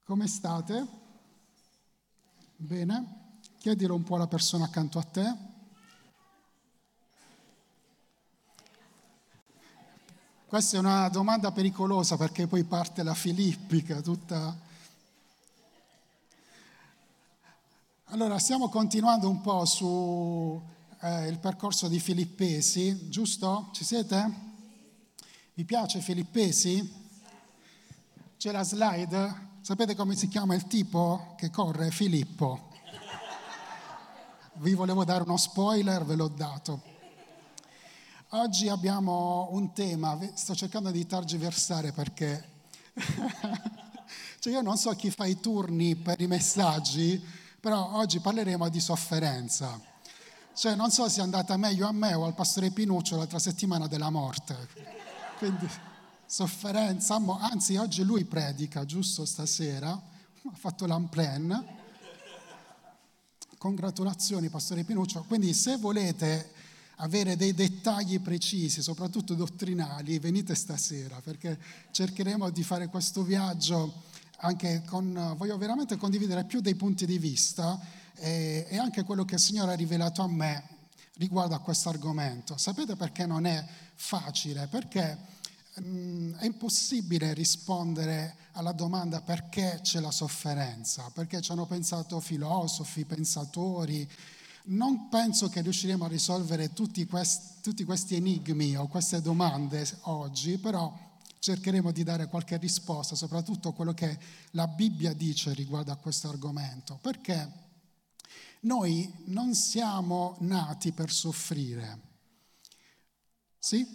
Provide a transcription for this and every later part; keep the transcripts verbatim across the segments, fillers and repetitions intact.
Come state? Bene? Chiedilo un po' alla persona accanto a te. Questa è una domanda pericolosa perché poi parte la filippica, tutta... Allora, stiamo continuando un po' su eh, il percorso di Filippesi, giusto? Ci siete? Vi piace Filippesi? C'è la slide? Sapete come si chiama il tipo che corre? Filippo. Vi volevo dare uno spoiler, ve l'ho dato. Oggi abbiamo un tema, sto cercando di tergiversare perché cioè io non so chi fa i turni per i messaggi, però oggi parleremo di sofferenza. Cioè non so se è andata meglio a me o al pastore Pinuccio l'altra settimana della morte. Quindi sofferenza, anzi oggi lui predica, giusto stasera, ha fatto l'unplan. Congratulazioni pastore Pinuccio. Quindi se volete avere dei dettagli precisi, soprattutto dottrinali, venite stasera perché cercheremo di fare questo viaggio anche con, voglio veramente condividere più dei punti di vista e, e anche quello che il Signore ha rivelato a me riguardo a questo argomento. Sapete perché non è facile? Perché mh, è impossibile rispondere alla domanda perché c'è la sofferenza, perché ci hanno pensato filosofi, pensatori. Non penso che riusciremo a risolvere tutti questi, tutti questi enigmi o queste domande oggi, però cercheremo di dare qualche risposta, soprattutto a quello che la Bibbia dice riguardo a questo argomento, perché noi non siamo nati per soffrire. Sì?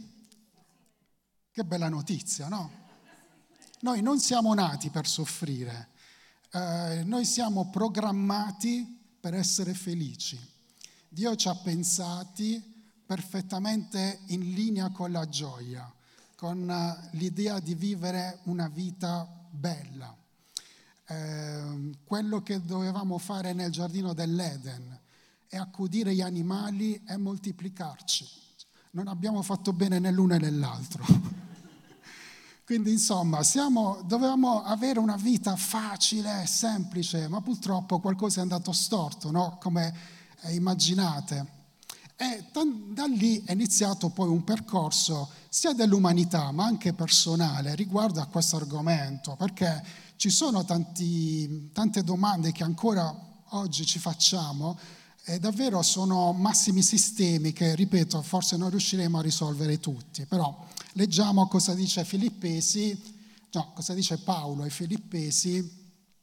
Che bella notizia, no? Noi non siamo nati per soffrire, eh, noi siamo programmati per essere felici. Dio ci ha pensati perfettamente in linea con la gioia, con l'idea di vivere una vita bella. Eh, quello che dovevamo fare nel giardino dell'Eden è accudire gli animali e moltiplicarci. Non abbiamo fatto bene né l'uno né l'altro. Quindi insomma siamo, dovevamo avere una vita facile, semplice, ma purtroppo qualcosa è andato storto, no? Come immaginate. E da lì è iniziato poi un percorso sia dell'umanità ma anche personale riguardo a questo argomento, perché ci sono tanti, tante domande che ancora oggi ci facciamo e davvero sono massimi sistemi che, ripeto, forse non riusciremo a risolvere tutti, però leggiamo cosa dice Filippesi, no, cosa dice Paolo ai Filippesi.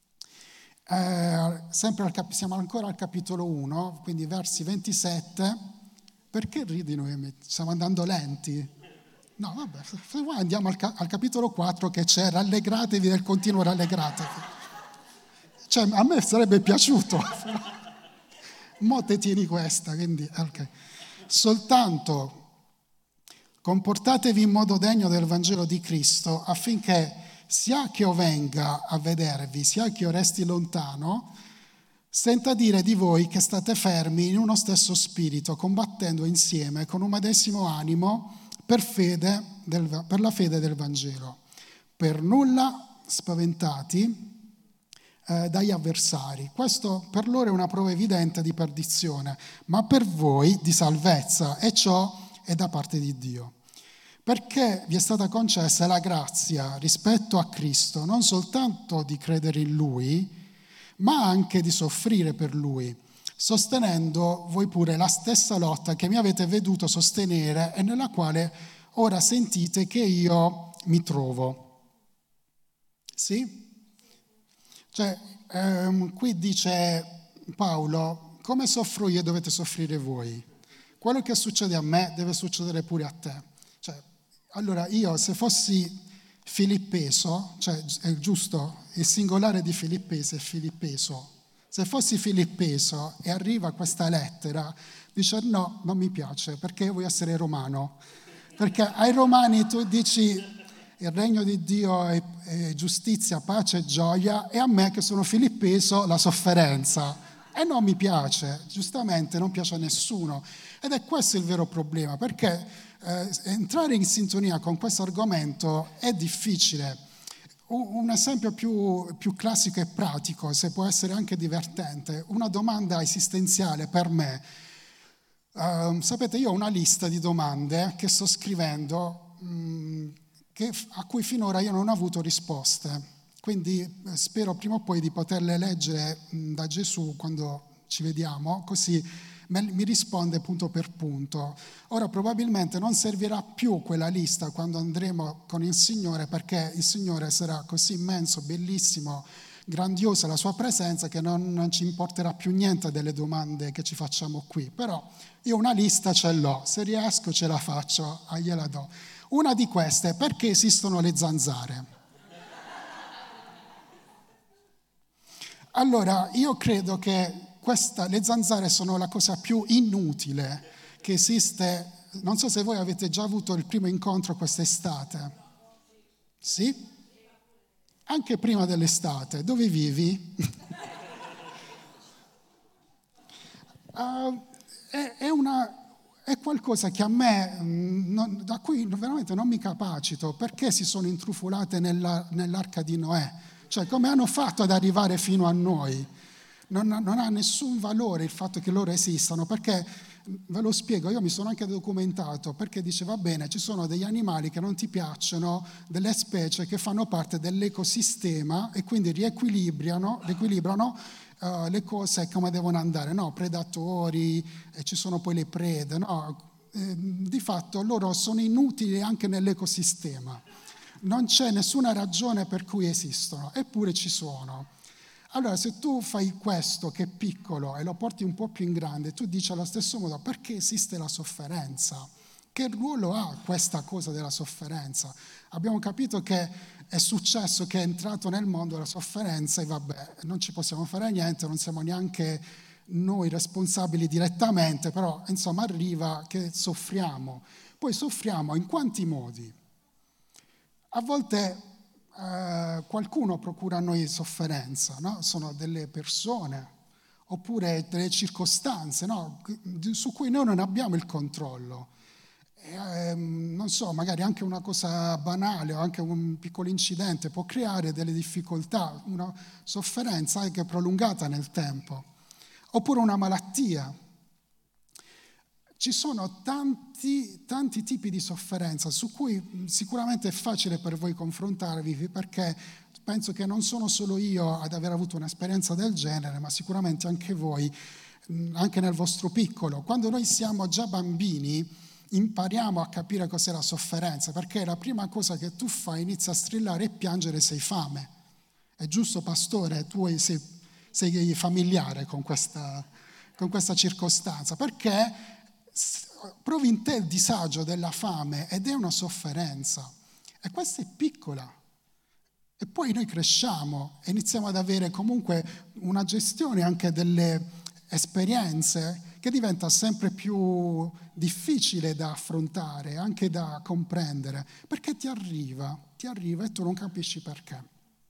Eh, sempre al cap- siamo ancora al capitolo uno, quindi versi ventisette. Perché ridi noi? Stiamo andando lenti? No, vabbè, se vuoi andiamo al, ca- al capitolo quattro che c'è rallegratevi del continuo rallegratevi. Cioè, a me sarebbe piaciuto. Mo' te tieni questa, quindi, ok. Soltanto comportatevi in modo degno del Vangelo di Cristo affinché sia che io venga a vedervi, sia che io resti lontano, senta dire di voi che state fermi in uno stesso spirito, combattendo insieme con un medesimo animo per, fede del, per la fede del Vangelo. Per nulla spaventati eh, dagli avversari. Questo per loro è una prova evidente di perdizione, ma per voi di salvezza, e ciò è da parte di Dio. Perché vi è stata concessa la grazia rispetto a Cristo, non soltanto di credere in Lui, ma anche di soffrire per Lui, sostenendo voi pure la stessa lotta che mi avete veduto sostenere e nella quale ora sentite che io mi trovo. Sì? Cioè, ehm, qui dice Paolo, come soffro io dovete soffrire voi. Quello che succede a me deve succedere pure a te. Cioè, allora io se fossi Filippeso, cioè è giusto, il singolare di Filippese è Filippeso, se fossi Filippeso e arriva questa lettera, dice no, non mi piace perché io voglio essere romano, perché ai romani tu dici il regno di Dio è, è giustizia, pace e gioia, e a me che sono Filippeso la sofferenza, e non mi piace, giustamente non piace a nessuno, ed è questo il vero problema, perché Eh, entrare in sintonia con questo argomento è difficile. Un esempio più, più classico e pratico, se può essere anche divertente, una domanda esistenziale per me. Uh, sapete, io ho una lista di domande che sto scrivendo mh, che, a cui finora io non ho avuto risposte. Quindi spero prima o poi di poterle leggere mh, da Gesù quando ci vediamo, così mi risponde punto per punto. Ora probabilmente non servirà più quella lista quando andremo con il Signore, perché il Signore sarà così immenso, bellissimo, grandiosa la sua presenza, che non, non ci importerà più niente delle domande che ci facciamo qui. Però io una lista ce l'ho, se riesco ce la faccio, ah, gliela do. Una di queste: perché esistono le zanzare? Allora, io credo che Questa, le zanzare sono la cosa più inutile che esiste. Non so se voi avete già avuto il primo incontro quest'estate. Sì? Anche prima dell'estate. Dove vivi? uh, è, è, una, è qualcosa che a me, non, da cui veramente non mi capacito. Perché si sono intrufolate nella, nell'arca di Noè? Cioè, come hanno fatto ad arrivare fino a noi? Non, non ha nessun valore il fatto che loro esistano, perché, ve lo spiego, io mi sono anche documentato, perché dice, va bene, ci sono degli animali che non ti piacciono, delle specie che fanno parte dell'ecosistema e quindi riequilibrano, riequilibrano uh, le cose come devono andare, no? Predatori, e ci sono poi le prede, no? Eh, di fatto loro sono inutili anche nell'ecosistema, non c'è nessuna ragione per cui esistono, eppure ci sono. Allora, se tu fai questo che è piccolo e lo porti un po' più in grande, tu dici allo stesso modo: perché esiste la sofferenza? Che ruolo ha questa cosa della sofferenza? Abbiamo capito che è successo che è entrato nel mondo la sofferenza e vabbè, non ci possiamo fare niente, non siamo neanche noi responsabili direttamente, però insomma arriva che soffriamo. Poi soffriamo in quanti modi? A volte Uh, qualcuno procura a noi sofferenza, no? Sono delle persone oppure delle circostanze, no? Su cui noi non abbiamo il controllo. E, um, non so, magari anche una cosa banale o anche un piccolo incidente può creare delle difficoltà, una sofferenza anche prolungata nel tempo, oppure una malattia. Ci sono tanti, tanti tipi di sofferenza su cui sicuramente è facile per voi confrontarvi, perché penso che non sono solo io ad aver avuto un'esperienza del genere, ma sicuramente anche voi, anche nel vostro piccolo. Quando noi siamo già bambini impariamo a capire cos'è la sofferenza, perché la prima cosa che tu fai, inizi a strillare e piangere, sei fame. È giusto, pastore? Tu sei, sei familiare con questa, con questa circostanza, perché provi in te il disagio della fame ed è una sofferenza, e questa è piccola. E poi noi cresciamo e iniziamo ad avere comunque una gestione anche delle esperienze che diventa sempre più difficile da affrontare, anche da comprendere, perché ti arriva, ti arriva e tu non capisci perché.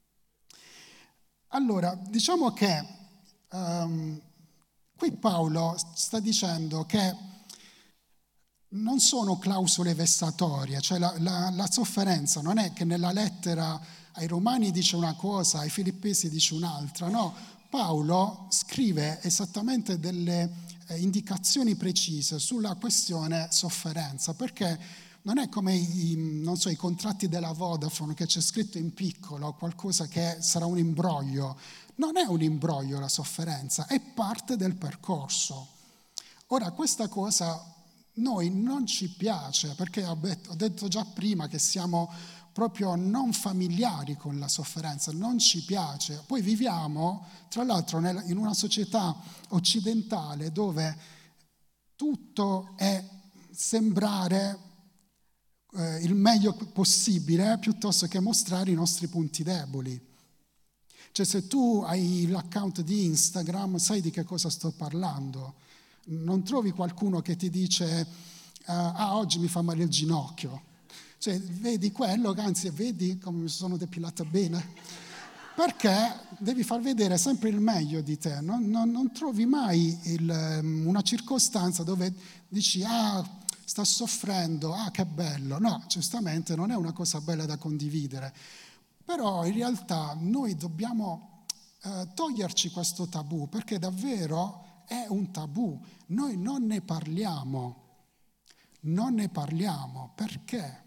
Allora, diciamo che um, qui Paolo sta dicendo che non sono clausole vessatorie, cioè la, la, la sofferenza non è che nella lettera ai Romani dice una cosa, ai Filippesi dice un'altra, no. Paolo scrive esattamente delle eh, indicazioni precise sulla questione sofferenza, perché non è come i, non so, i contratti della Vodafone, che c'è scritto in piccolo qualcosa che sarà un imbroglio. Non è un imbroglio la sofferenza, è parte del percorso. Ora, questa cosa noi non ci piace, perché ho detto già prima che siamo proprio non familiari con la sofferenza, non ci piace. Poi viviamo, tra l'altro, in una società occidentale dove tutto è sembrare eh, il meglio possibile, piuttosto che mostrare i nostri punti deboli. Cioè, se tu hai l'account di Instagram, sai di che cosa sto parlando. Non trovi qualcuno che ti dice ah, oggi mi fa male il ginocchio. Cioè, vedi quello, anzi, vedi come mi sono depilata bene. Perché devi far vedere sempre il meglio di te. Non, non, non trovi mai il, una circostanza dove dici, ah, sta soffrendo, ah, che bello. No, giustamente non è una cosa bella da condividere. Però in realtà noi dobbiamo eh, toglierci questo tabù, perché davvero è un tabù. Noi non ne parliamo, non ne parliamo. Perché?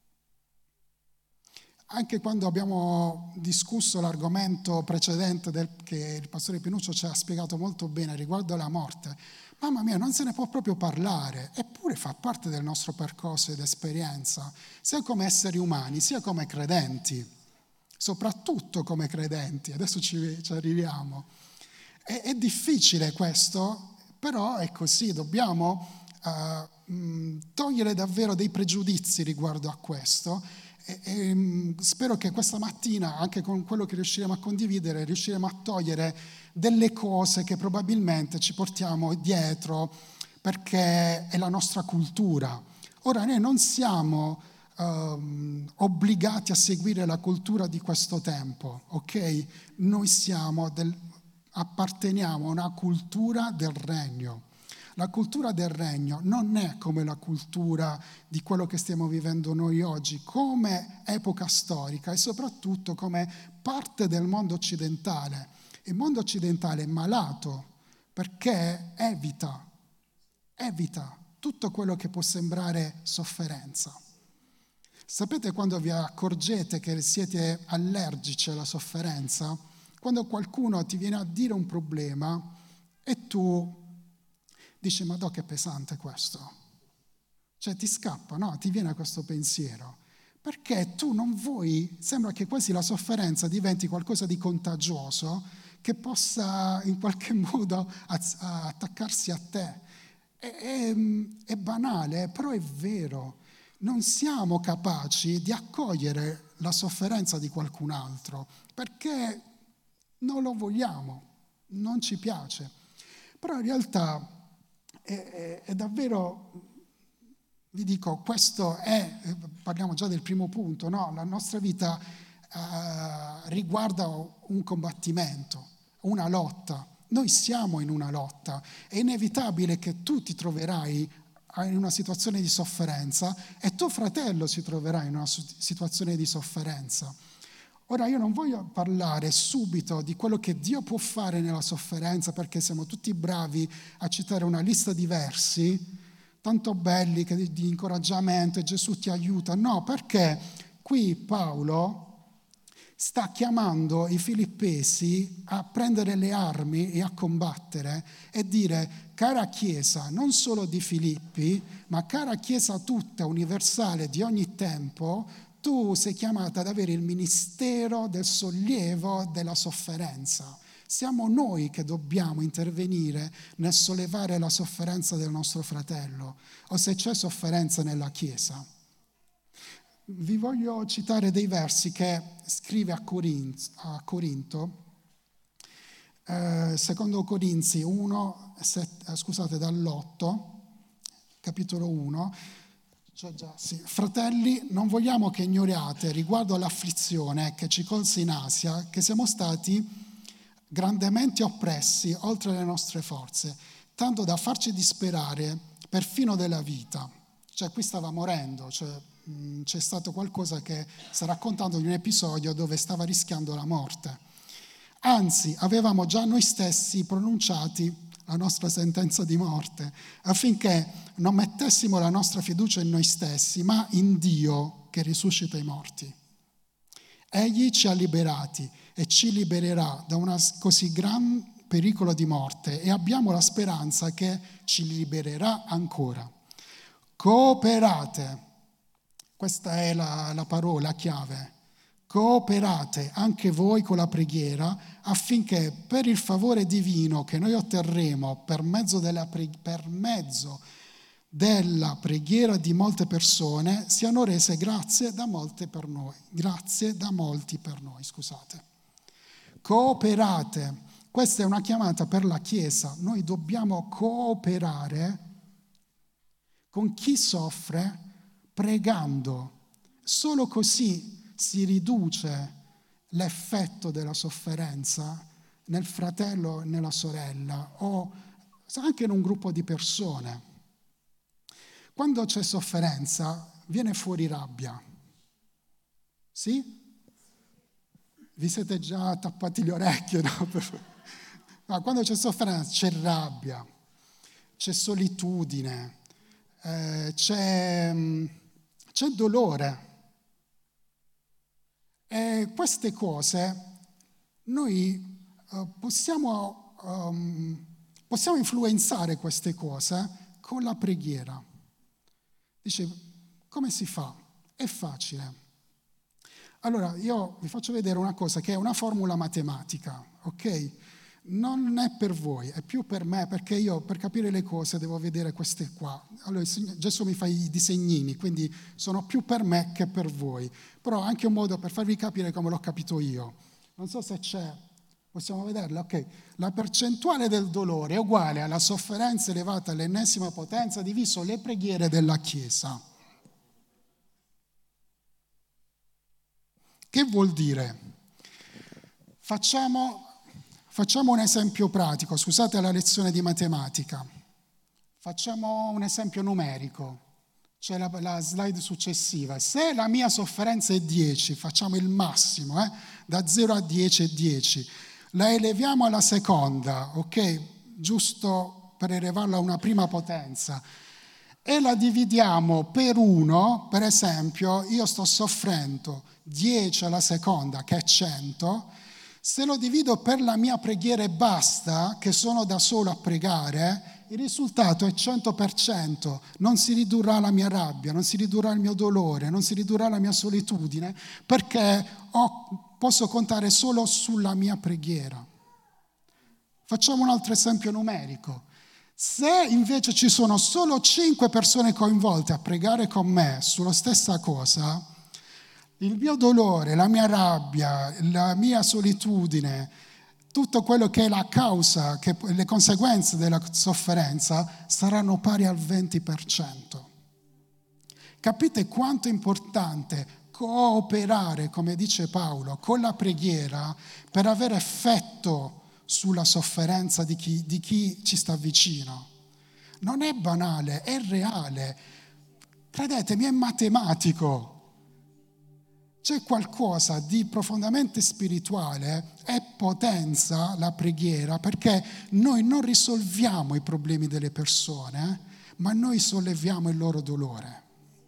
Anche quando abbiamo discusso l'argomento precedente del, che il pastore Pinuccio ci ha spiegato molto bene riguardo alla morte, mamma mia, non se ne può proprio parlare, eppure fa parte del nostro percorso ed esperienza, sia come esseri umani, sia come credenti, soprattutto come credenti, adesso ci, ci arriviamo. È, è difficile questo, però è così, dobbiamo uh, mh, togliere davvero dei pregiudizi riguardo a questo. E, e, spero che questa mattina, anche con quello che riusciremo a condividere, riusciremo a togliere delle cose che probabilmente ci portiamo dietro perché è la nostra cultura. Ora, noi non siamo um, obbligati a seguire la cultura di questo tempo, ok? Noi siamo del, apparteniamo a una cultura del regno. La cultura del regno non è come la cultura di quello che stiamo vivendo noi oggi, come epoca storica e soprattutto come parte del mondo occidentale. Il mondo occidentale è malato perché evita, evita tutto quello che può sembrare sofferenza. Sapete quando vi accorgete che siete allergici alla sofferenza? Quando qualcuno ti viene a dire un problema e tu dici, ma no, che pesante questo. Cioè ti scappa, no? Ti viene questo pensiero. Perché tu non vuoi, sembra che quasi la sofferenza diventi qualcosa di contagioso che possa in qualche modo attaccarsi a te. È, è, è banale, però è vero. Non siamo capaci di accogliere la sofferenza di qualcun altro perché non lo vogliamo, non ci piace. Però in realtà È, è, è davvero, vi dico, questo è, parliamo già del primo punto, no? La nostra vita eh, riguarda un combattimento, una lotta. Noi siamo in una lotta. È inevitabile che tu ti troverai in una situazione di sofferenza e tuo fratello si troverà in una situazione di sofferenza. Ora io non voglio parlare subito di quello che Dio può fare nella sofferenza, perché siamo tutti bravi a citare una lista di versi, tanto belli, che di, di incoraggiamento, e Gesù ti aiuta. No, perché qui Paolo sta chiamando i filippesi a prendere le armi e a combattere e dire, cara Chiesa, non solo di Filippi, ma cara Chiesa tutta, universale, di ogni tempo, tu sei chiamata ad avere il ministero del sollievo della sofferenza. Siamo noi che dobbiamo intervenire nel sollevare la sofferenza del nostro fratello, o se c'è sofferenza nella Chiesa. Vi voglio citare dei versi che scrive a Corinto, a Corinto eh, secondo Corinzi uno, set, scusate, dall'otto, capitolo uno. Cioè già, sì. Fratelli, non vogliamo che ignoriate riguardo all'afflizione che ci colse in Asia, che siamo stati grandemente oppressi oltre le nostre forze, tanto da farci disperare perfino della vita. Cioè qui stava morendo, cioè, mh, c'è stato qualcosa che sta raccontando di un episodio dove stava rischiando la morte. Anzi, avevamo già noi stessi pronunciati la nostra sentenza di morte, affinché non mettessimo la nostra fiducia in noi stessi, ma in Dio che risuscita i morti. Egli ci ha liberati e ci libererà da un così gran pericolo di morte e abbiamo la speranza che ci libererà ancora. Cooperate, questa è la, la parola chiave. Cooperate anche voi con la preghiera affinché per il favore divino che noi otterremo per mezzo della, pre- per mezzo della preghiera di molte persone siano rese grazie da molte per noi. Grazie da molti per noi, scusate. Cooperate. Questa è una chiamata per la Chiesa. Noi dobbiamo cooperare con chi soffre pregando. Solo così si riduce l'effetto della sofferenza nel fratello e nella sorella o anche in un gruppo di persone. Quando c'è sofferenza viene fuori rabbia. Sì? vi siete già tappati le orecchie, no? Ma quando c'è sofferenza c'è rabbia, c'è solitudine, eh, c'è, c'è dolore. E queste cose noi uh, possiamo, um, possiamo influenzare queste cose con la preghiera. Dice, come si fa? È facile. Allora, io vi faccio vedere una cosa che è una formula matematica, ok? Non è per voi, è più per me, perché io per capire le cose devo vedere queste qua. Allora, Gesù mi fa i disegnini, quindi sono più per me che per voi. Però anche un modo per farvi capire come l'ho capito io. Non so se c'è, possiamo vederla? Ok. La percentuale del dolore è uguale alla sofferenza elevata all'ennesima potenza diviso le preghiere della Chiesa. Che vuol dire? Facciamo, facciamo un esempio pratico, scusate la lezione di matematica. Facciamo un esempio numerico, cioè la, la slide successiva. Se la mia sofferenza è dieci, facciamo il massimo, eh? Da zero a dieci è dieci. La eleviamo alla seconda, ok? Giusto per elevarla a una prima potenza. E la dividiamo per uno, per esempio, io sto soffrendo dieci alla seconda, che è cento, se lo divido per la mia preghiera e basta, che sono da solo a pregare, il risultato è cento per cento, non si ridurrà la mia rabbia, non si ridurrà il mio dolore, non si ridurrà la mia solitudine, perché ho, posso contare solo sulla mia preghiera. Facciamo un altro esempio numerico. Se invece ci sono solo cinque persone coinvolte a pregare con me sulla stessa cosa, il mio dolore, la mia rabbia, la mia solitudine, tutto quello che è la causa, che le conseguenze della sofferenza saranno pari al venti per cento. Capite quanto è importante cooperare, come dice Paolo, con la preghiera per avere effetto sulla sofferenza di chi, di chi ci sta vicino. Non è banale, è reale. Credetemi, è matematico. C'è qualcosa di profondamente spirituale, è potenza la preghiera, perché noi non risolviamo i problemi delle persone, ma noi solleviamo il loro dolore.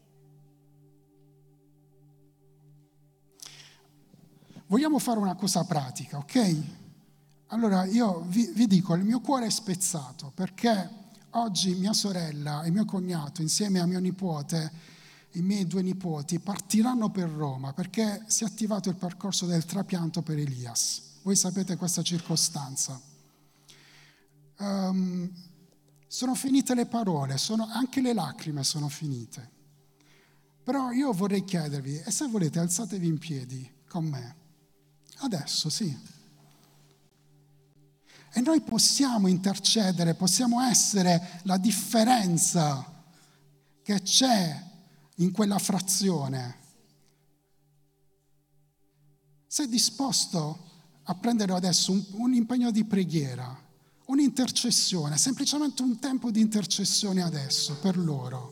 Vogliamo fare una cosa pratica, ok? Allora io vi, vi dico, il mio cuore è spezzato perché oggi mia sorella e mio cognato insieme a mio nipote, i miei due nipoti, partiranno per Roma perché si è attivato il percorso del trapianto per Elias. Voi sapete questa circostanza. Um, sono finite le parole, sono, anche le lacrime sono finite. Però io vorrei chiedervi, e se volete alzatevi in piedi con me. Adesso, sì. E noi possiamo intercedere, possiamo essere la differenza che c'è in quella frazione. Sei disposto a prendere adesso un, un impegno di preghiera, un'intercessione, semplicemente un tempo di intercessione adesso per loro.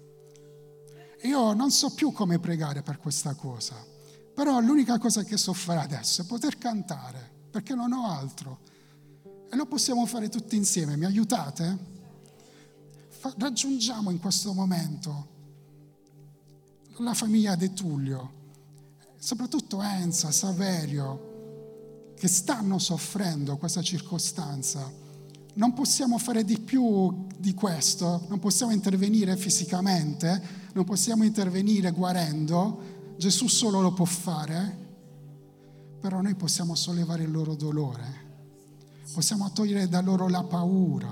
Io non so più come pregare per questa cosa, però l'unica cosa che so fare adesso è poter cantare, perché non ho altro. E lo possiamo fare tutti insieme, mi aiutate? Fa- raggiungiamo in questo momento la famiglia De Tullio, soprattutto Enza, Saverio, che stanno soffrendo questa circostanza. Non possiamo fare di più di questo, non possiamo intervenire fisicamente, non possiamo intervenire guarendo, Gesù solo lo può fare, però noi possiamo sollevare il loro dolore. Possiamo togliere da loro la paura.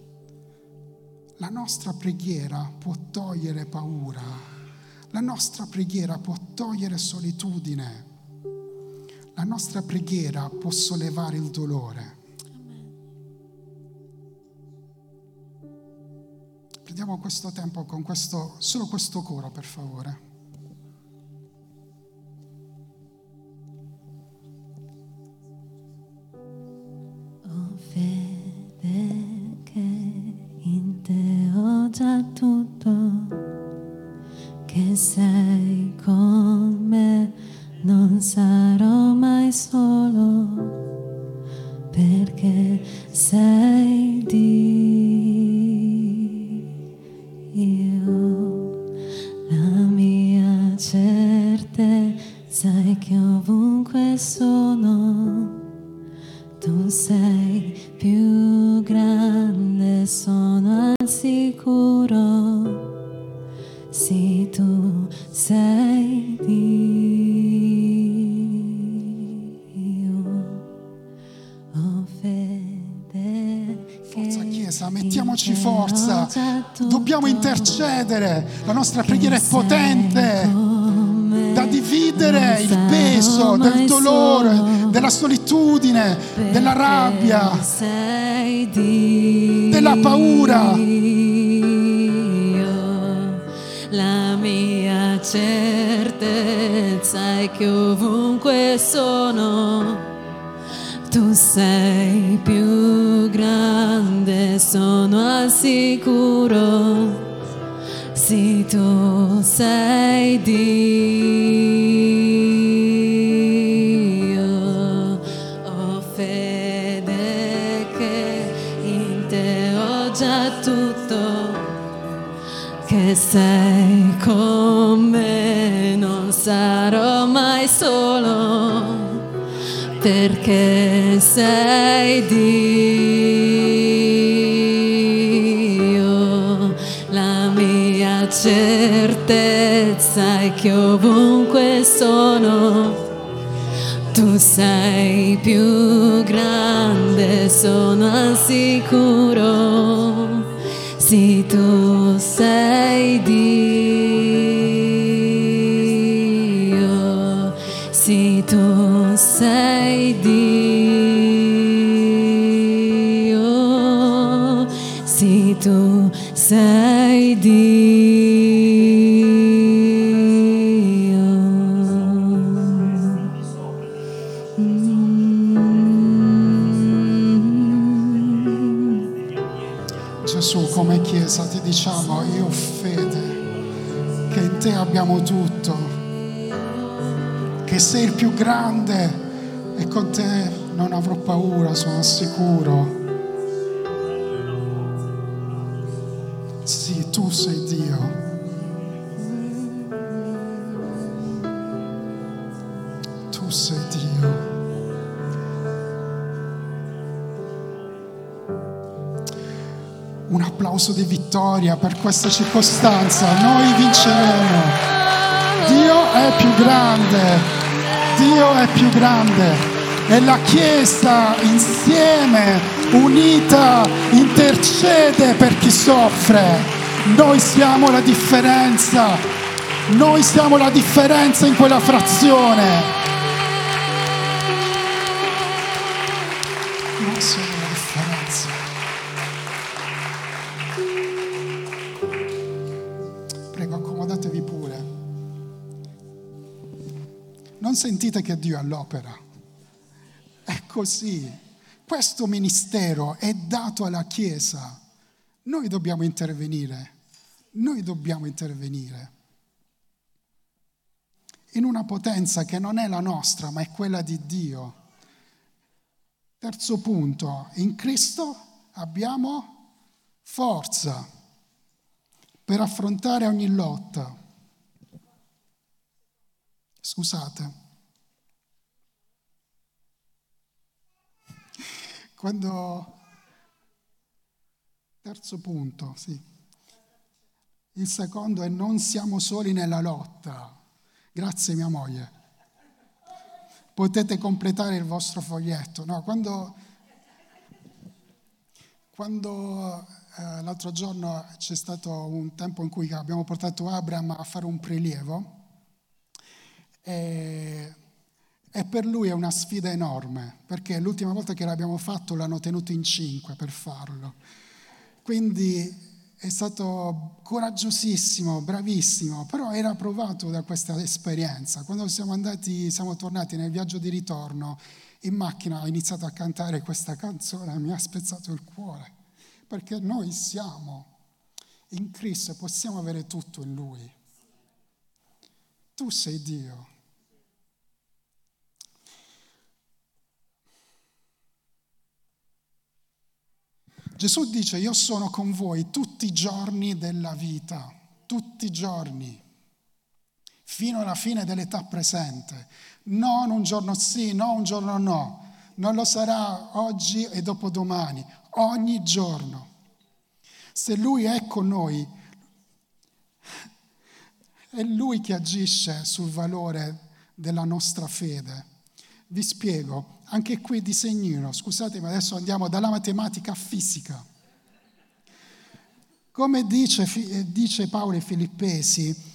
La nostra preghiera può togliere paura. La nostra preghiera può togliere solitudine. La nostra preghiera può sollevare il dolore. Prendiamo questo tempo con questo, solo questo coro, per favore. Fede che in te ho già tutto, che sei con me, non sarò mai solo. perché sei Dio. La mia certezza è che ovunque sono, tu sei più grande, sono al sicuro. Sì, tu sei Dio. Ho fede. Forza Chiesa, mettiamoci forza. Dobbiamo intercedere. La nostra preghiera è potente da dividere il peso del dolore, della solitudine, della rabbia, della paura. La mia certezza è che ovunque sono, tu sei più grande, sono al sicuro. Sì, tu sei Dio. Ho fede che in te ho già tutto, che sei con me, non sarò mai solo, perché sei Dio. La mia certezza è che ovunque sono, tu sei più grande, sono al sicuro. Sì, tu sei Dio. Sì, tu sei Dio. Sì, tu sei Dio. Mm. Gesù, come Chiesa ti diciamo, io ho fede che in te abbiamo tutto, che sei il più grande e con te non avrò paura, sono sicuro. Sì, tu sei Dio. Tu sei Dio. Un applauso di vittoria per questa circostanza. Noi vinceremo. Dio è più grande. Dio è più grande. E la Chiesa insieme, unita, intercede per chi soffre. Noi siamo la differenza. Noi siamo la differenza in quella frazione. Noi siamo la differenza. Prego, accomodatevi pure. Non sentite che Dio è all'opera. È così. Questo ministero è dato alla Chiesa. Noi dobbiamo intervenire. Noi dobbiamo intervenire. In una potenza che non è la nostra, ma è quella di Dio. Terzo punto. In Cristo abbiamo forza per affrontare ogni lotta. Scusate. Quando... Terzo punto, sì. Il secondo è non siamo soli nella lotta. Grazie mia moglie. Potete completare il vostro foglietto. No, quando... Quando eh, l'altro giorno c'è stato un tempo in cui abbiamo portato Abraham a fare un prelievo e, e per lui è una sfida enorme, perché l'ultima volta che l'abbiamo fatto l'hanno tenuto in cinque per farlo. Quindi è stato coraggiosissimo, bravissimo, però era provato da questa esperienza. Quando siamo andati, siamo tornati nel viaggio di ritorno, in macchina ho iniziato a cantare questa canzone e mi ha spezzato il cuore, perché noi siamo in Cristo e possiamo avere tutto in Lui. Tu sei Dio. Gesù dice: io sono con voi tutti i giorni della vita, tutti i giorni, fino alla fine dell'età presente. Non un giorno sì, no un giorno no. Non lo sarà oggi e dopodomani, ogni giorno. Se Lui è con noi, è Lui che agisce sul valore della nostra fede. Vi spiego, anche qui disegnino, scusatemi, adesso andiamo dalla matematica a fisica. Come dice, dice Paolo ai Filippesi,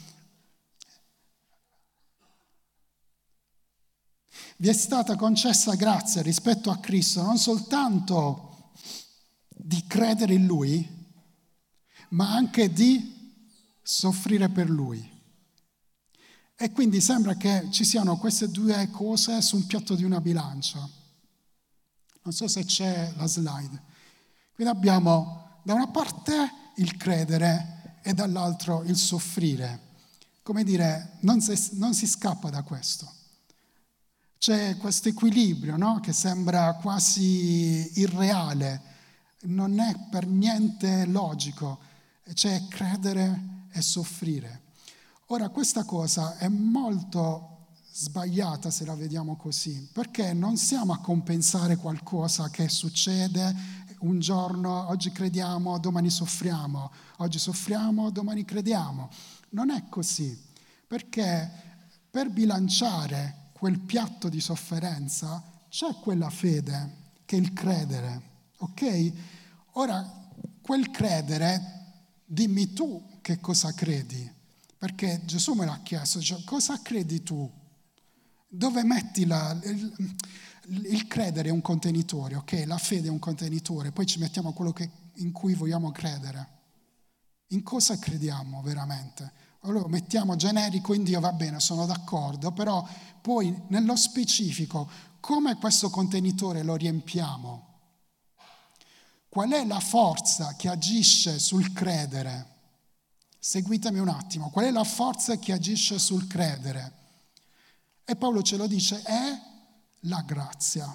vi è stata concessa grazia rispetto a Cristo non soltanto di credere in Lui, ma anche di soffrire per Lui. E quindi sembra che ci siano queste due cose su un piatto di una bilancia. Non so se c'è la slide. Quindi abbiamo da una parte il credere e dall'altro il soffrire. Come dire, non si, non si scappa da questo. C'è questo equilibrio, no? Che sembra quasi irreale, non è per niente logico, c'è credere e soffrire. Ora questa cosa è molto sbagliata se la vediamo così, perché non siamo a compensare qualcosa che succede un giorno, oggi crediamo, domani soffriamo, oggi soffriamo, domani crediamo. Non è così, perché per bilanciare quel piatto di sofferenza c'è quella fede che è il credere, ok? Ora, quel credere, dimmi tu che cosa credi, perché Gesù me l'ha chiesto, cioè, cosa credi tu? Dove metti la... Il, il credere è un contenitore, ok? La fede è un contenitore, poi ci mettiamo quello che, in cui vogliamo credere. In cosa crediamo veramente? Allora mettiamo generico in Dio, va bene, sono d'accordo, però poi nello specifico come questo contenitore lo riempiamo? Qual è la forza che agisce sul credere? Seguitemi un attimo, qual è la forza che agisce sul credere? E Paolo ce lo dice, è la grazia.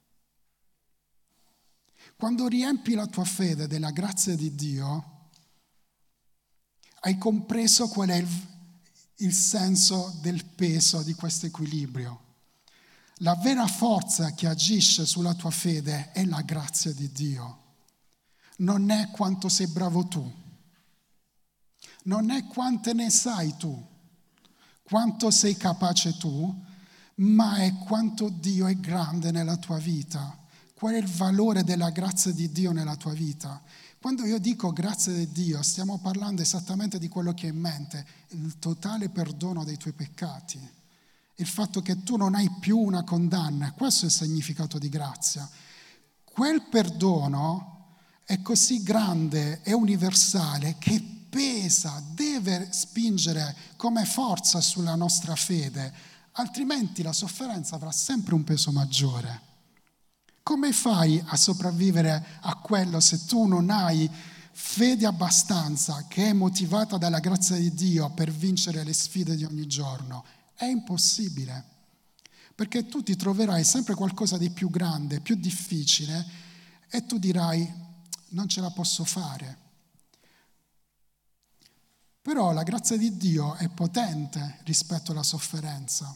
Quando riempi la tua fede della grazia di Dio, hai compreso qual è il, il senso del peso di questo equilibrio. La vera forza che agisce sulla tua fede è la grazia di Dio. Non è quanto sei bravo tu, non è quante ne sai tu, quanto sei capace tu, ma è quanto Dio è grande nella tua vita. Qual è il valore della grazia di Dio nella tua vita? Quando io dico grazia di Dio, stiamo parlando esattamente di quello che è in mente, il totale perdono dei tuoi peccati, il fatto che tu non hai più una condanna, questo è il significato di grazia. Quel perdono è così grande e universale che pesa, deve spingere come forza sulla nostra fede, altrimenti la sofferenza avrà sempre un peso maggiore. Come fai a sopravvivere a quello se tu non hai fede abbastanza che è motivata dalla grazia di Dio per vincere le sfide di ogni giorno? È impossibile, perché tu ti troverai sempre qualcosa di più grande, più difficile e tu dirai non ce la posso fare. Però la grazia di Dio è potente rispetto alla sofferenza.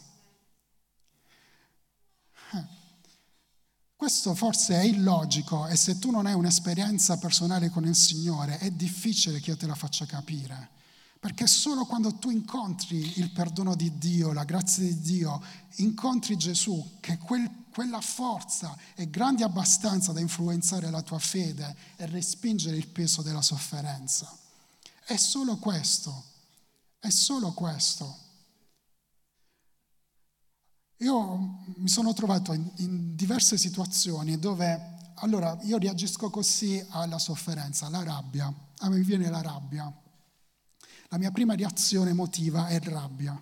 Eh. Questo forse è illogico e se tu non hai un'esperienza personale con il Signore è difficile che io te la faccia capire, perché solo quando tu incontri il perdono di Dio, la grazia di Dio, incontri Gesù, che quel, quella forza è grande abbastanza da influenzare la tua fede e respingere il peso della sofferenza. È solo questo, è solo questo. Io mi sono trovato in, in diverse situazioni dove, allora, io reagisco così alla sofferenza, alla rabbia. A me viene la rabbia. La mia prima reazione emotiva è rabbia.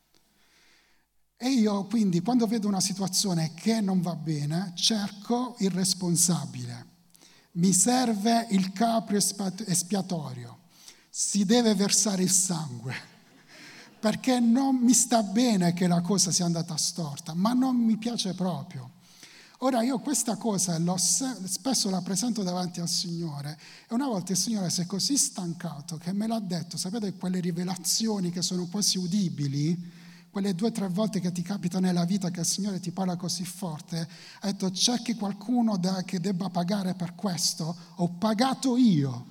E io quindi, quando vedo una situazione che non va bene, cerco il responsabile. Mi serve il capro espiatorio. Si deve versare il sangue. Perché non mi sta bene che la cosa sia andata storta, ma non mi piace proprio. Ora io questa cosa l'ho se- spesso la presento davanti al Signore e una volta il Signore si è così stancato che me l'ha detto, sapete quelle rivelazioni che sono quasi udibili, quelle due o tre volte che ti capita nella vita che il Signore ti parla così forte, ha detto cerchi qualcuno da, che debba pagare per questo, ho pagato io.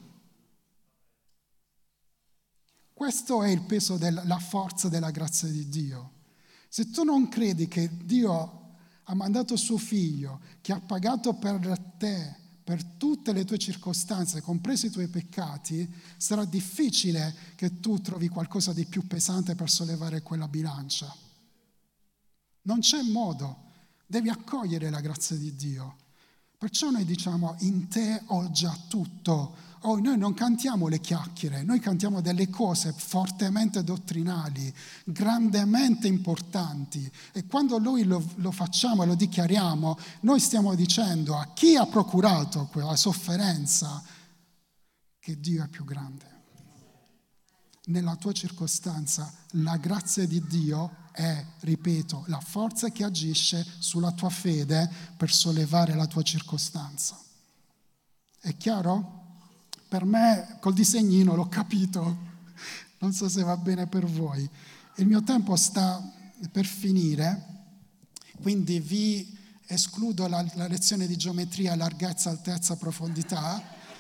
Questo è il peso della forza della grazia di Dio. Se tu non credi che Dio ha mandato suo figlio, che ha pagato per te, per tutte le tue circostanze, compresi i tuoi peccati, sarà difficile che tu trovi qualcosa di più pesante per sollevare quella bilancia. Non c'è modo, devi accogliere la grazia di Dio. Perciò noi diciamo, in te ho già tutto. Oh, noi non cantiamo le chiacchiere, noi cantiamo delle cose fortemente dottrinali, grandemente importanti. E quando noi lo, lo facciamo e lo dichiariamo, noi stiamo dicendo a chi ha procurato quella sofferenza che Dio è più grande. Nella tua circostanza, la grazia di Dio è, ripeto, la forza che agisce sulla tua fede per sollevare la tua circostanza. È chiaro? Per me, col disegnino, l'ho capito. Non so se va bene per voi. Il mio tempo sta per finire, quindi vi escludo la, la lezione di geometria, larghezza, altezza, profondità.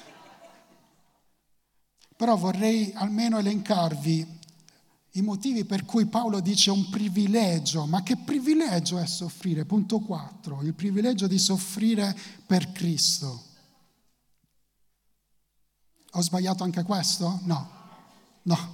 Però vorrei almeno elencarvi i motivi per cui Paolo dice un privilegio. Ma che privilegio è soffrire? Punto quattro, il privilegio di soffrire per Cristo. Ho sbagliato anche questo? No. No.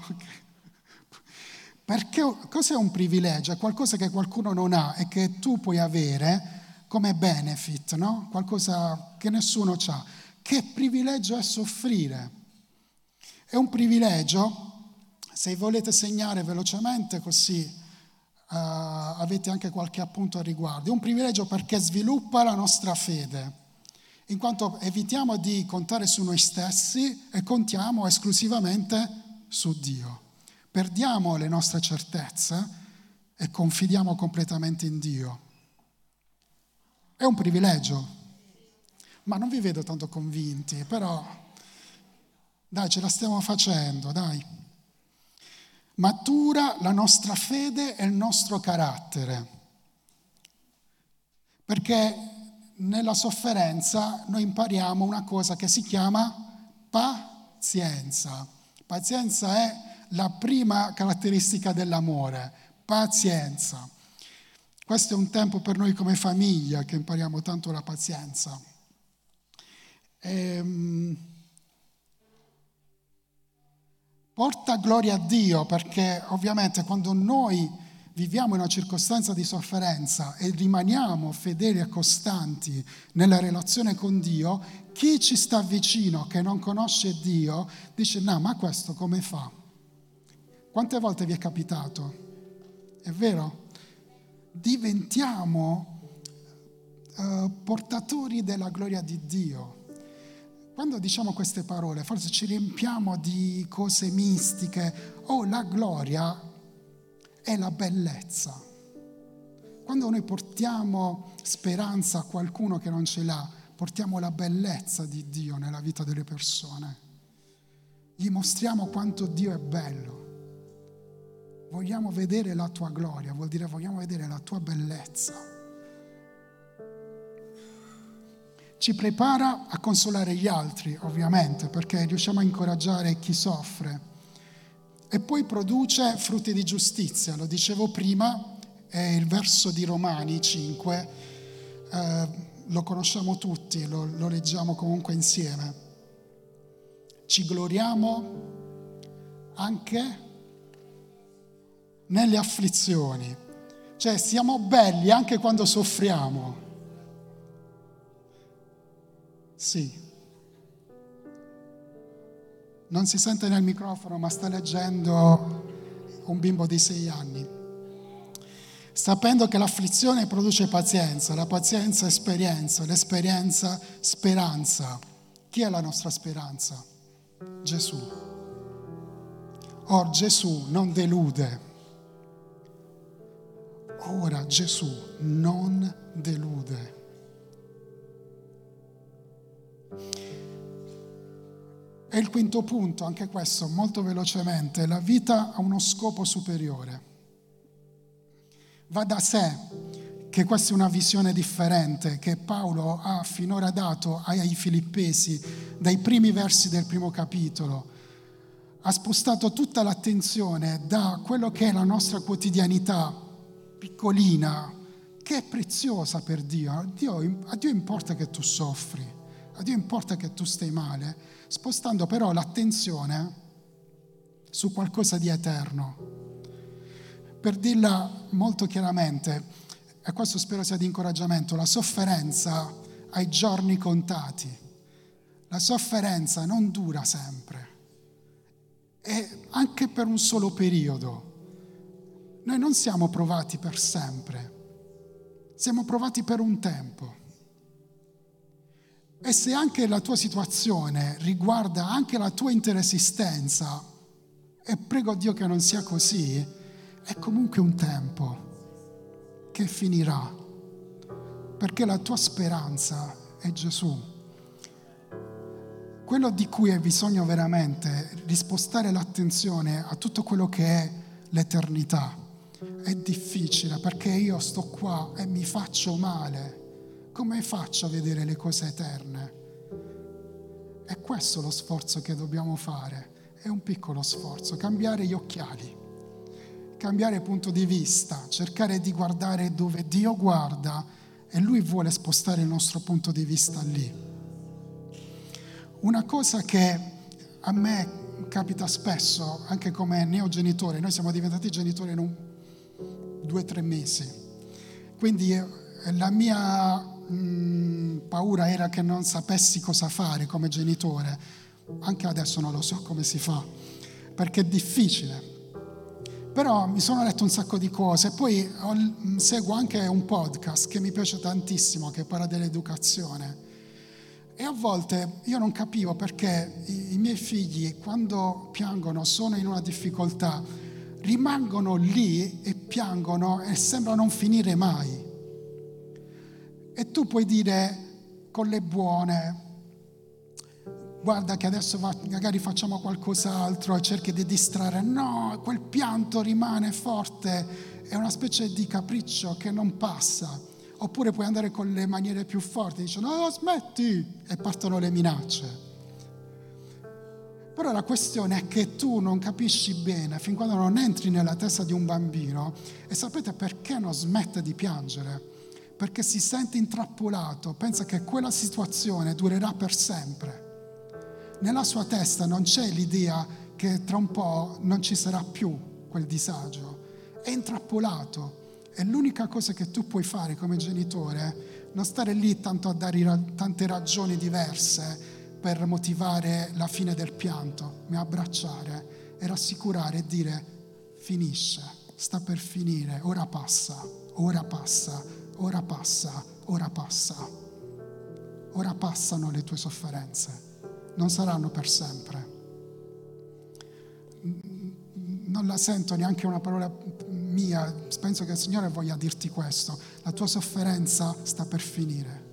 Perché cos'è un privilegio? È qualcosa che qualcuno non ha e che tu puoi avere come benefit, no? Qualcosa che nessuno ha. Che privilegio è soffrire? È un privilegio, se volete segnare velocemente così uh, avete anche qualche appunto al riguardo, è un privilegio perché sviluppa la nostra fede, in quanto evitiamo di contare su noi stessi e contiamo esclusivamente su Dio. Perdiamo le nostre certezze e confidiamo completamente in Dio. È un privilegio, ma non vi vedo tanto convinti, però dai, ce la stiamo facendo, dai. Matura la nostra fede e il nostro carattere, perché nella sofferenza noi impariamo una cosa che si chiama pazienza. Pazienza è la prima caratteristica dell'amore, pazienza. Questo è un tempo per noi come famiglia che impariamo tanto la pazienza. Ehm, porta gloria a Dio perché ovviamente quando noi viviamo in una circostanza di sofferenza e rimaniamo fedeli e costanti nella relazione con Dio, chi ci sta vicino che non conosce Dio dice no, ma questo come fa? Quante volte vi è capitato? È vero? Diventiamo uh, portatori della gloria di Dio. Quando diciamo queste parole, forse ci riempiamo di cose mistiche. Oh, la gloria è la bellezza. Quando noi portiamo speranza a qualcuno che non ce l'ha, portiamo la bellezza di Dio nella vita delle persone. Gli mostriamo quanto Dio è bello. Vogliamo vedere la tua gloria, vuol dire vogliamo vedere la tua bellezza. Ci prepara a consolare gli altri, ovviamente, perché riusciamo a incoraggiare chi soffre. E poi produce frutti di giustizia, lo dicevo prima, è il verso di Romani cinque, eh, lo conosciamo tutti, lo, lo leggiamo comunque insieme. Ci gloriamo anche nelle afflizioni, cioè siamo belli anche quando soffriamo. Sì. Non si sente nel microfono, ma sta leggendo un bimbo di sei anni. Sapendo che l'afflizione produce pazienza, la pazienza esperienza, l'esperienza speranza. Chi è la nostra speranza? Gesù. Or Gesù non delude. Ora Gesù non delude. E il quinto punto, anche questo molto velocemente, la vita ha uno scopo superiore. Va da sé che questa è una visione differente che Paolo ha finora dato ai Filippesi dai primi versi del primo capitolo. Ha spostato tutta l'attenzione da quello che è la nostra quotidianità piccolina, che è preziosa per Dio. A Dio, a Dio importa che tu soffri, a Dio importa che tu stai male, spostando però l'attenzione su qualcosa di eterno. Per dirla molto chiaramente, e questo spero sia di incoraggiamento, la sofferenza ha i giorni contati. La sofferenza non dura sempre, e anche per un solo periodo. Noi non siamo provati per sempre, siamo provati per un tempo. E se anche la tua situazione riguarda anche la tua intera esistenza, e prego Dio che non sia così, è comunque un tempo che finirà, perché la tua speranza è Gesù. Quello di cui hai bisogno veramente è di spostare l'attenzione a tutto quello che è l'eternità. È difficile perché io sto qua e mi faccio male. Come faccio a vedere le cose eterne? È questo lo sforzo che dobbiamo fare. È un piccolo sforzo, cambiare gli occhiali, cambiare punto di vista, cercare di guardare dove Dio guarda e Lui vuole spostare il nostro punto di vista lì. Una cosa che a me capita spesso, anche come neogenitore, noi siamo diventati genitori in un, due o tre mesi, quindi la mia mh, paura era che non sapessi cosa fare come genitore. Anche adesso non lo so come si fa, perché è difficile. Però mi sono letto un sacco di cose, poi ho, seguo anche un podcast che mi piace tantissimo, che parla dell'educazione. E a volte io non capivo perché i, i miei figli, quando piangono, sono in una difficoltà, rimangono lì e piangono e sembra non finire mai. E tu puoi dire con le buone: guarda che adesso va, magari facciamo qualcos'altro e cerchi di distrarre. No, quel pianto rimane forte, è una specie di capriccio che non passa. Oppure puoi andare con le maniere più forti, dici no, smetti, e partono le minacce. Però la questione è che tu non capisci bene fin quando non entri nella testa di un bambino. E sapete perché non smette di piangere? Perché si sente intrappolato, pensa che quella situazione durerà per sempre. Nella sua testa non c'è l'idea che tra un po' non ci sarà più quel disagio. È intrappolato. E l'unica cosa che tu puoi fare come genitore è non stare lì tanto a dare tante ragioni diverse per motivare la fine del pianto, ma abbracciare e rassicurare e dire: finisce, sta per finire, ora passa, ora passa, ora passa, ora passa. Ora passano le tue sofferenze, non saranno per sempre. Non la sento neanche una parola mia, penso che il Signore voglia dirti questo: la tua sofferenza sta per finire,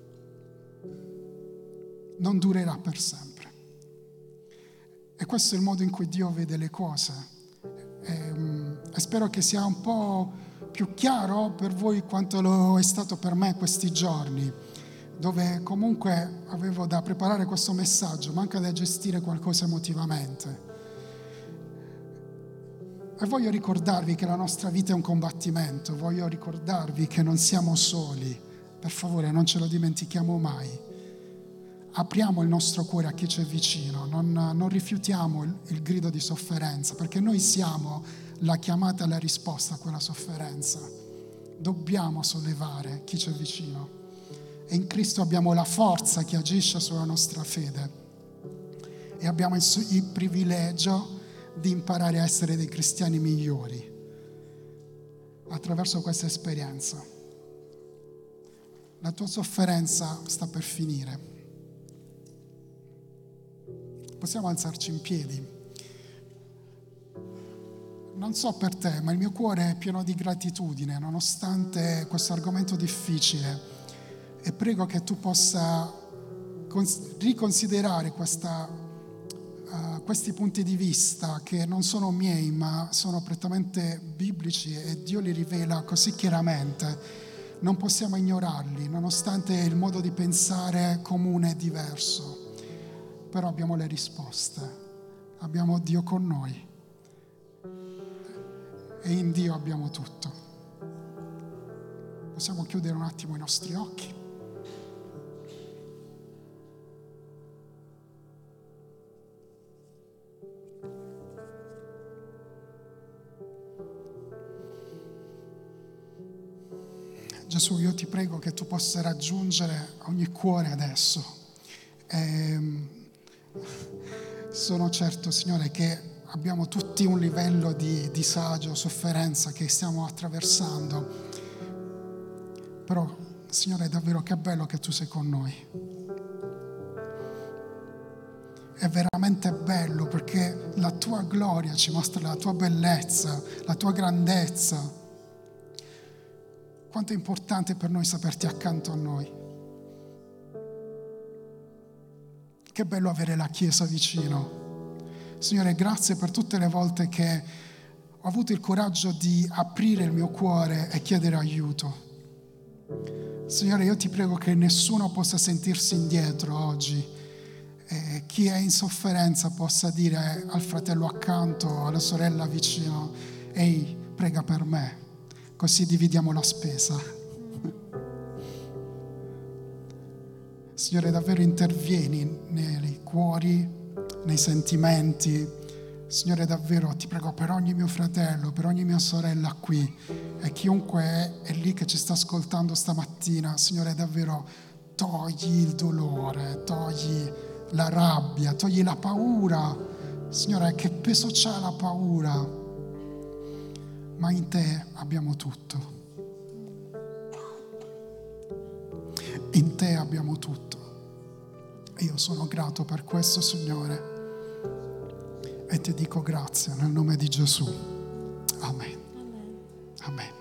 non durerà per sempre. E questo è il modo in cui Dio vede le cose, e, e spero che sia un po' più chiaro per voi quanto lo è stato per me questi giorni, dove comunque avevo da preparare questo messaggio ma anche da gestire qualcosa emotivamente. E voglio ricordarvi che la nostra vita è un combattimento, voglio ricordarvi che non siamo soli, per favore non ce lo dimentichiamo mai. Apriamo il nostro cuore a chi c'è vicino, non, non rifiutiamo il, il grido di sofferenza, perché noi siamo la chiamata e la risposta a quella sofferenza. Dobbiamo sollevare chi c'è vicino e in Cristo abbiamo la forza che agisce sulla nostra fede e abbiamo il, il privilegio di imparare a essere dei cristiani migliori attraverso questa esperienza. La tua sofferenza sta per finire. Possiamo alzarci in piedi. Non so per te, ma il mio cuore è pieno di gratitudine nonostante questo argomento difficile, e prego che tu possa riconsiderare questa, uh, questi punti di vista che non sono miei ma sono prettamente biblici e Dio li rivela così chiaramente. Non possiamo ignorarli, nonostante il modo di pensare comune è diverso, però abbiamo le risposte, abbiamo Dio con noi e in Dio abbiamo tutto. Possiamo chiudere un attimo i nostri occhi? Gesù, io ti prego che tu possa raggiungere ogni cuore adesso. E sono certo, Signore, che abbiamo tutti un livello di disagio, sofferenza che stiamo attraversando. Però, Signore, è davvero che bello che tu sei con noi. È veramente bello perché la tua gloria ci mostra la tua bellezza, la tua grandezza. Quanto è importante per noi saperti accanto a noi. Che bello avere la Chiesa vicino. Signore, grazie per tutte le volte che ho avuto il coraggio di aprire il mio cuore e chiedere aiuto. Signore, io ti prego che nessuno possa sentirsi indietro oggi. E chi è in sofferenza possa dire al fratello accanto, alla sorella vicino: ehi, prega per me. Così dividiamo la spesa. Signore, davvero intervieni nei cuori, nei sentimenti. Signore, davvero ti prego per ogni mio fratello, per ogni mia sorella qui e chiunque è, è lì che ci sta ascoltando stamattina. Signore, davvero togli il dolore, togli la rabbia, togli la paura. Signore, che peso c'ha la paura? Ma in te abbiamo tutto. In te abbiamo tutto. E io sono grato per questo, Signore. E ti dico grazie nel nome di Gesù. Amen. Amen. Amen.